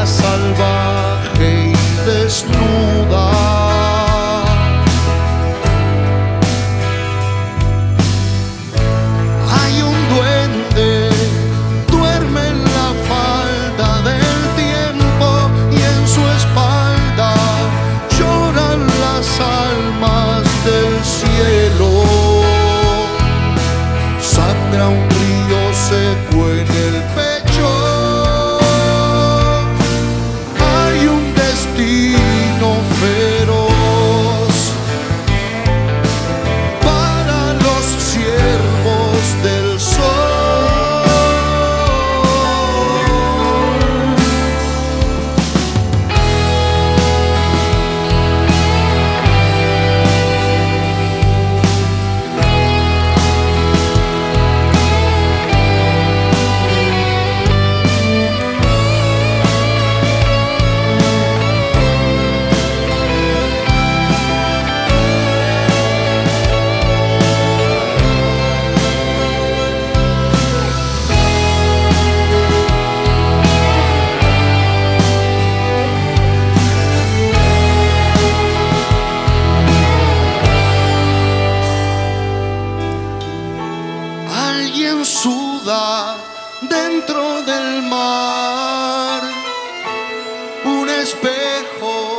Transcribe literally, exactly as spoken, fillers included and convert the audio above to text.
salvaje y desnuda. Hay un duende, duerme en la falda del tiempo y en su espalda lloran las almas del cielo. Sangra un río seco en el pecho. Hay un destino feroz para los siervos del sol. Alguien suda dentro del mar, un espejo